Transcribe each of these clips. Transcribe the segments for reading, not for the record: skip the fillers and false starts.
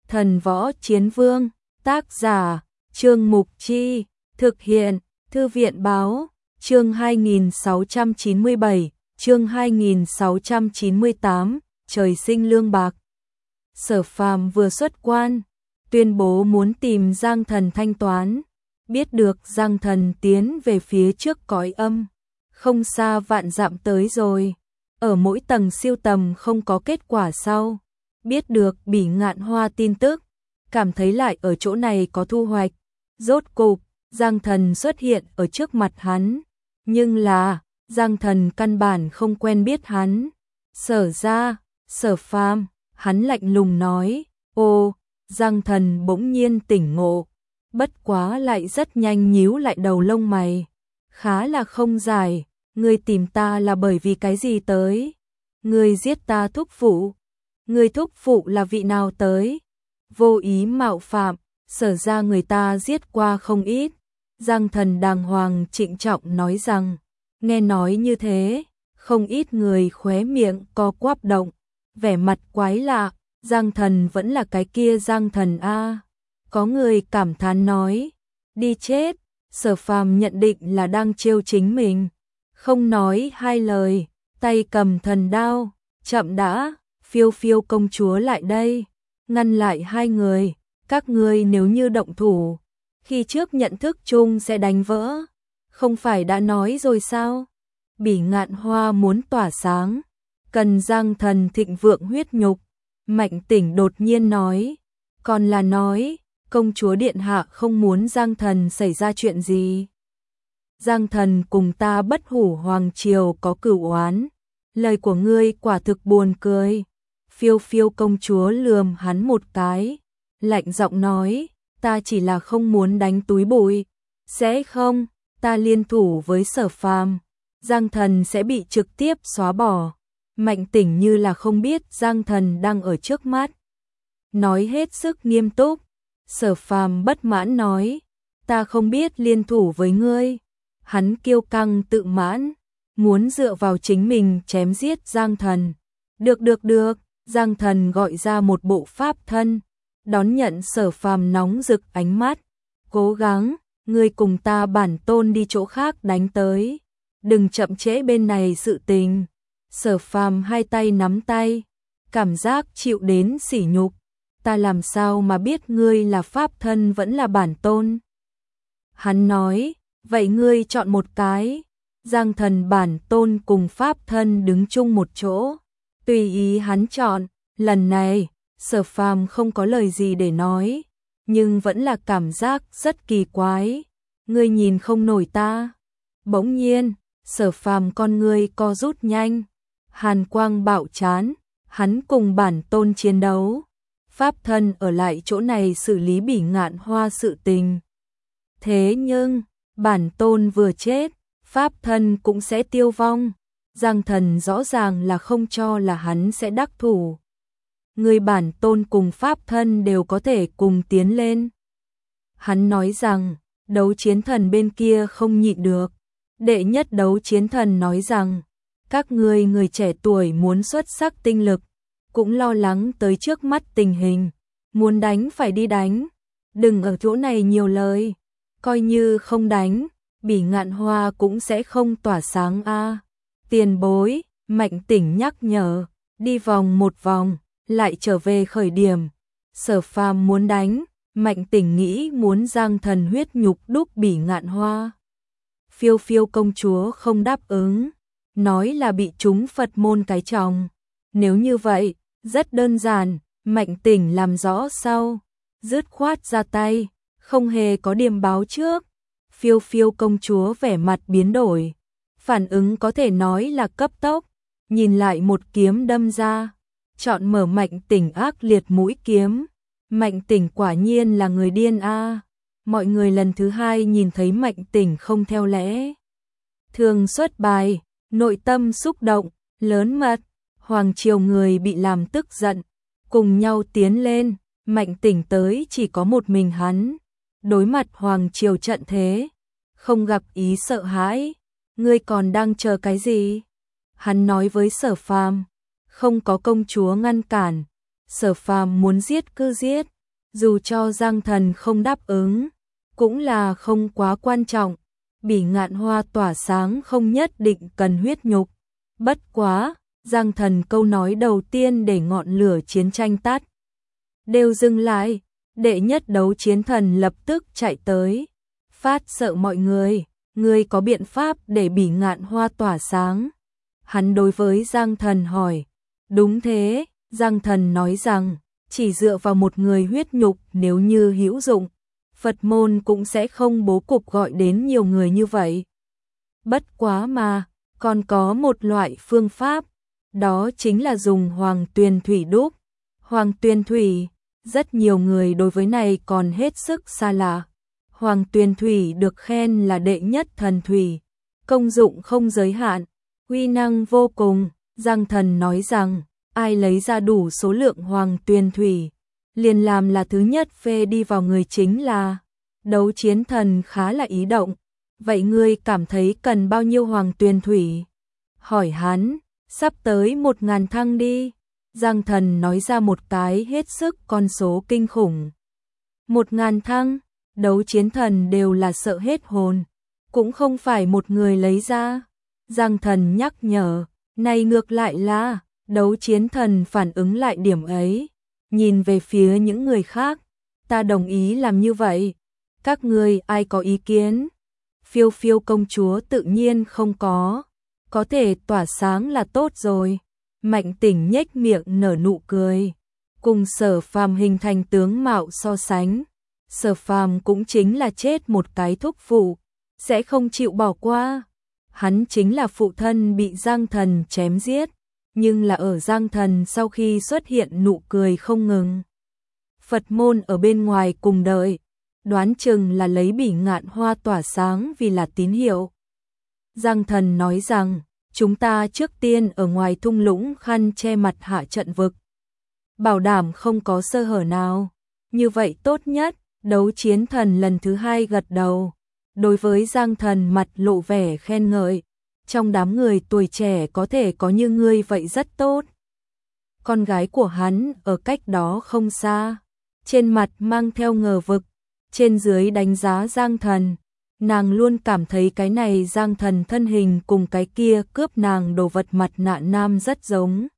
Thần Võ Chiến Vương, tác giả, Trương Mục Chi, thực hiện, Thư viện Báo, chương 2697, chương 2698, trời sinh lương bạc. Sở Phàm vừa xuất quan, tuyên bố muốn tìm Giang Thần thanh toán, biết được Giang Thần tiến về phía trước cõi âm, không xa vạn dặm tới rồi, ở mỗi tầng siêu tầm không có kết quả sau. Biết được Bỉ Ngạn Hoa tin tức, cảm thấy lại ở chỗ này có thu hoạch. Rốt cục, Giang Thần xuất hiện ở trước mặt hắn, nhưng là, Giang Thần căn bản không quen biết hắn. Sở ra, Sở Phàm, hắn lạnh lùng nói, ô, Giang Thần bỗng nhiên tỉnh ngộ, bất quá lại rất nhanh nhíu lại đầu lông mày. Khá là không giải, ngươi tìm ta là bởi vì cái gì tới? Ngươi giết ta thúc phụ. Người thúc phụ là vị nào tới? Vô ý mạo phạm, Sở ra người ta giết qua không ít. Giang Thần đàng hoàng trịnh trọng nói rằng, nghe nói như thế, không ít người khóe miệng co quắp động, vẻ mặt quái lạ, Giang Thần vẫn là cái kia Giang Thần a. Có người cảm thán nói, đi chết. Sở Phàm nhận định là đang trêu chính mình, không nói hai lời, tay cầm thần đao, chậm đã. Phiêu Phiêu công chúa lại đây, ngăn lại hai người, các ngươi nếu như động thủ, khi trước nhận thức chung sẽ đánh vỡ, không phải đã nói rồi sao? Bỉ Ngạn Hoa muốn tỏa sáng, cần Giang Thần thịnh vượng huyết nhục. Mạnh Tỉnh đột nhiên nói, còn là nói, công chúa điện hạ không muốn Giang Thần xảy ra chuyện gì. Giang Thần cùng ta Bất Hủ Hoàng Triều có cửu oán, lời của ngươi quả thực buồn cười. Phiêu Phiêu công chúa lườm hắn một cái, lạnh giọng nói, ta chỉ là không muốn đánh túi bụi, sẽ không, ta liên thủ với Sở Phàm, Giang Thần sẽ bị trực tiếp xóa bỏ. Mạnh Tỉnh như là không biết Giang Thần đang ở trước mắt, nói hết sức nghiêm túc. Sở Phàm bất mãn nói, ta không biết liên thủ với ngươi. Hắn kiêu căng tự mãn, muốn dựa vào chính mình chém giết Giang Thần. Được. Giang Thần gọi ra một bộ pháp thân, đón nhận Sở Phàm nóng rực ánh mắt. Cố gắng, ngươi cùng ta bản tôn đi chỗ khác đánh tới, đừng chậm trễ bên này sự tình. Sở Phàm hai tay nắm tay, cảm giác chịu đến sỉ nhục. Ta làm sao mà biết ngươi là pháp thân vẫn là bản tôn? Hắn nói, vậy ngươi chọn một cái. Giang Thần bản tôn cùng pháp thân đứng chung một chỗ, tùy ý hắn chọn. Lần này, Sở Phàm không có lời gì để nói, nhưng vẫn là cảm giác rất kỳ quái. Ngươi nhìn không nổi ta. Bỗng nhiên, Sở Phàm con ngươi co rút nhanh, hàn quang bạo chán, hắn cùng bản tôn chiến đấu. Pháp thân ở lại chỗ này xử lý Bỉ Ngạn Hoa sự tình. Thế nhưng, bản tôn vừa chết, pháp thân cũng sẽ tiêu vong. Giang Thần rõ ràng là không cho là hắn sẽ đắc thủ. Người bản tôn cùng pháp thân đều có thể cùng tiến lên. Hắn nói rằng, đấu chiến thần bên kia không nhịn được. Đệ nhất đấu chiến thần nói rằng, các ngươi người trẻ tuổi muốn xuất sắc tinh lực, cũng lo lắng tới trước mắt tình hình. Muốn đánh phải đi đánh, đừng ở chỗ này nhiều lời. Coi như không đánh, Bỉ Ngạn Hoa cũng sẽ không tỏa sáng a. Tiền bối, Mạnh Tỉnh nhắc nhở, đi vòng một vòng, lại trở về khởi điểm. Sở Phàm muốn đánh, Mạnh Tỉnh nghĩ muốn Giang Thần huyết nhục đúc Bỉ Ngạn Hoa. Phiêu Phiêu công chúa không đáp ứng, nói là bị trúng Phật môn cái chồng. Nếu như vậy, rất đơn giản, Mạnh Tỉnh làm rõ sau, dứt khoát ra tay, không hề có điềm báo trước. Phiêu Phiêu công chúa vẻ mặt biến đổi, phản ứng có thể nói là cấp tốc, nhìn lại một kiếm đâm ra, chọn mở Mạnh Tỉnh ác liệt mũi kiếm. Mạnh Tỉnh quả nhiên là người điên a. Mọi người lần thứ hai nhìn thấy Mạnh Tỉnh không theo lẽ thường xuất bài, nội tâm xúc động, lớn mật. Hoàng triều người bị làm tức giận, cùng nhau tiến lên. Mạnh Tỉnh tới chỉ có một mình hắn, đối mặt Hoàng triều trận thế, không gặp ý sợ hãi. Ngươi còn đang chờ cái gì? Hắn nói với Sở Phàm, không có công chúa ngăn cản, Sở Phàm muốn giết cứ giết, dù cho Giang Thần không đáp ứng, cũng là không quá quan trọng. Bỉ Ngạn Hoa tỏa sáng không nhất định cần huyết nhục. Bất quá, Giang Thần câu nói đầu tiên để ngọn lửa chiến tranh tắt đều dừng lại. Đệ nhất đấu chiến thần lập tức chạy tới, phát sợ mọi người, ngươi có biện pháp để Bỉ Ngạn Hoa tỏa sáng? Hắn đối với Giang Thần hỏi. Đúng thế, Giang Thần nói rằng, chỉ dựa vào một người huyết nhục nếu như hữu dụng, Phật môn cũng sẽ không bố cục gọi đến nhiều người như vậy. Bất quá mà, còn có một loại phương pháp, đó chính là dùng Hoàng Tuyền Thủy đúc. Hoàng Tuyền Thủy, rất nhiều người đối với này còn hết sức xa lạ. Hoàng Tuyền Thủy được khen là đệ nhất thần thủy, công dụng không giới hạn, uy năng vô cùng. Giang Thần nói rằng, ai lấy ra đủ số lượng Hoàng Tuyền Thủy, liền làm là thứ nhất phê đi vào người chính là. Đấu chiến thần khá là ý động. Vậy ngươi cảm thấy cần bao nhiêu Hoàng Tuyền Thủy? Hỏi hắn, sắp tới 1000 thăng đi. Giang Thần nói ra một cái hết sức con số kinh khủng. 1000 thăng, đấu chiến thần đều là sợ hết hồn. Cũng không phải một người lấy ra. Giang Thần nhắc nhở, này ngược lại là, đấu chiến thần phản ứng lại điểm ấy. Nhìn về phía những người khác, ta đồng ý làm như vậy. Các ngươi ai có ý kiến? Phiêu Phiêu công chúa tự nhiên không có thể tỏa sáng là tốt rồi. Mạnh Tỉnh nhếch miệng nở nụ cười, cùng Sở Phàm hình thành tướng mạo so sánh. Sở Phàm cũng chính là chết một cái thúc phụ, sẽ không chịu bỏ qua. Hắn chính là phụ thân bị Giang Thần chém giết, nhưng là ở Giang Thần sau khi xuất hiện nụ cười không ngừng. Phật môn ở bên ngoài cùng đợi, đoán chừng là lấy Bỉ Ngạn Hoa tỏa sáng vì là tín hiệu. Giang Thần nói rằng, chúng ta trước tiên ở ngoài thung lũng khăn che mặt hạ trận vực, bảo đảm không có sơ hở nào. Như vậy tốt nhất. Đấu chiến thần lần thứ hai gật đầu, đối với Giang Thần mặt lộ vẻ khen ngợi. Trong đám người tuổi trẻ có thể có như ngươi vậy rất tốt. Con gái của hắn ở cách đó không xa, trên mặt mang theo ngờ vực, trên dưới đánh giá Giang Thần. Nàng luôn cảm thấy cái này Giang Thần thân hình cùng cái kia cướp nàng đồ vật mặt nạ nam rất giống.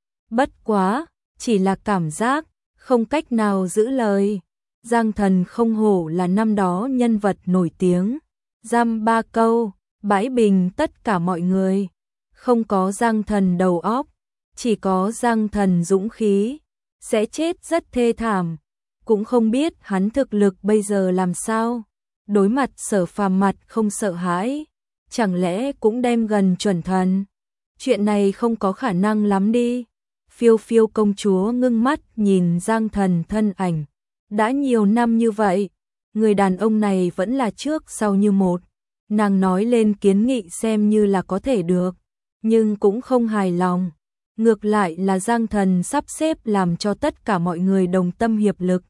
Bất quá, chỉ là cảm giác, không cách nào giữ lời. Giang Thần không hổ là năm đó nhân vật nổi tiếng, dăm 3 câu, bãi bình tất cả mọi người. Không có Giang Thần đầu óc, chỉ có Giang Thần dũng khí, sẽ chết rất thê thảm. Cũng không biết hắn thực lực bây giờ làm sao. Đối mặt Sở Phàm mặt không sợ hãi, chẳng lẽ cũng đem gần chuẩn thần? Chuyện này không có khả năng lắm đi. Phiêu Phiêu công chúa ngưng mắt nhìn Giang Thần thân ảnh. Đã nhiều năm như vậy, người đàn ông này vẫn là trước sau như một. Nàng nói lên kiến nghị xem như là có thể được, nhưng cũng không hài lòng. Ngược lại là Giang Thần sắp xếp làm cho tất cả mọi người đồng tâm hiệp lực.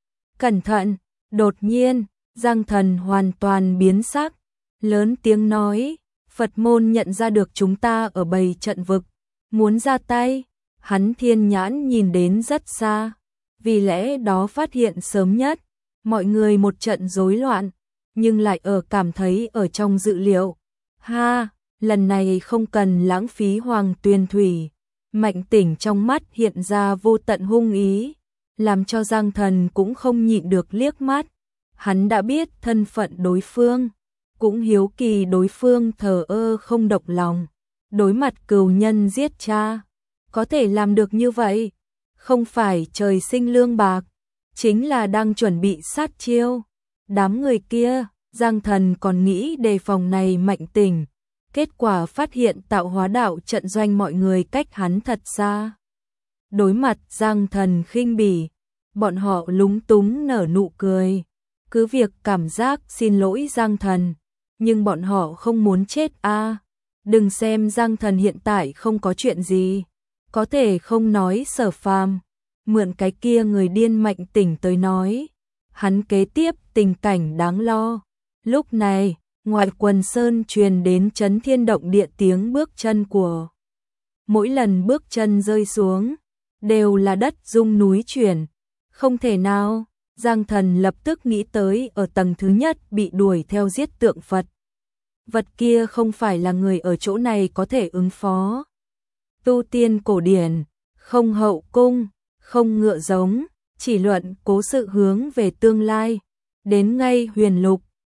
Cẩn thận, đột nhiên, Giang Thần hoàn toàn biến sắc, lớn tiếng nói, Phật môn nhận ra được chúng ta ở bầy trận vực, muốn ra tay. Hắn thiên nhãn nhìn đến rất xa, vì lẽ đó phát hiện sớm nhất. Mọi người một trận rối loạn, nhưng lại cảm thấy ở trong dự liệu. Ha, lần này không cần lãng phí Hoàng Tuyền Thủy. Mạnh Tỉnh trong mắt hiện ra vô tận hung ý, làm cho Giang Thần cũng không nhịn được liếc mắt. Hắn đã biết thân phận đối phương, cũng hiếu kỳ đối phương thờ ơ không động lòng. Đối mặt cừu nhân giết cha, có thể làm được như vậy, không phải trời sinh lương bạc, chính là đang chuẩn bị sát chiêu. Đám người kia, Giang Thần còn nghĩ đề phòng này Mạnh Tỉnh, kết quả phát hiện tạo hóa đạo trận doanh mọi người cách hắn thật xa. Đối mặt Giang Thần khinh bỉ, bọn họ lúng túng nở nụ cười, cứ việc cảm giác xin lỗi Giang Thần, nhưng bọn họ không muốn chết a. Đừng xem Giang Thần hiện tại không có chuyện gì, có thể không nói Sở Phàm, mượn cái kia người điên Mạnh Tỉnh tới nói, hắn kế tiếp tình cảnh đáng lo. Lúc này, ngoài quần sơn truyền đến chấn thiên động địa tiếng bước chân của. Mỗi lần bước chân rơi xuống, đều là đất rung núi chuyển. Không thể nào, Giang Thần lập tức nghĩ tới ở tầng thứ nhất bị đuổi theo giết tượng Phật. Vật kia không phải là người ở chỗ này có thể ứng phó. Tu tiên cổ điển, không hậu cung, không ngựa giống, chỉ luận cố sự hướng về tương lai. Đến ngay huyền lục,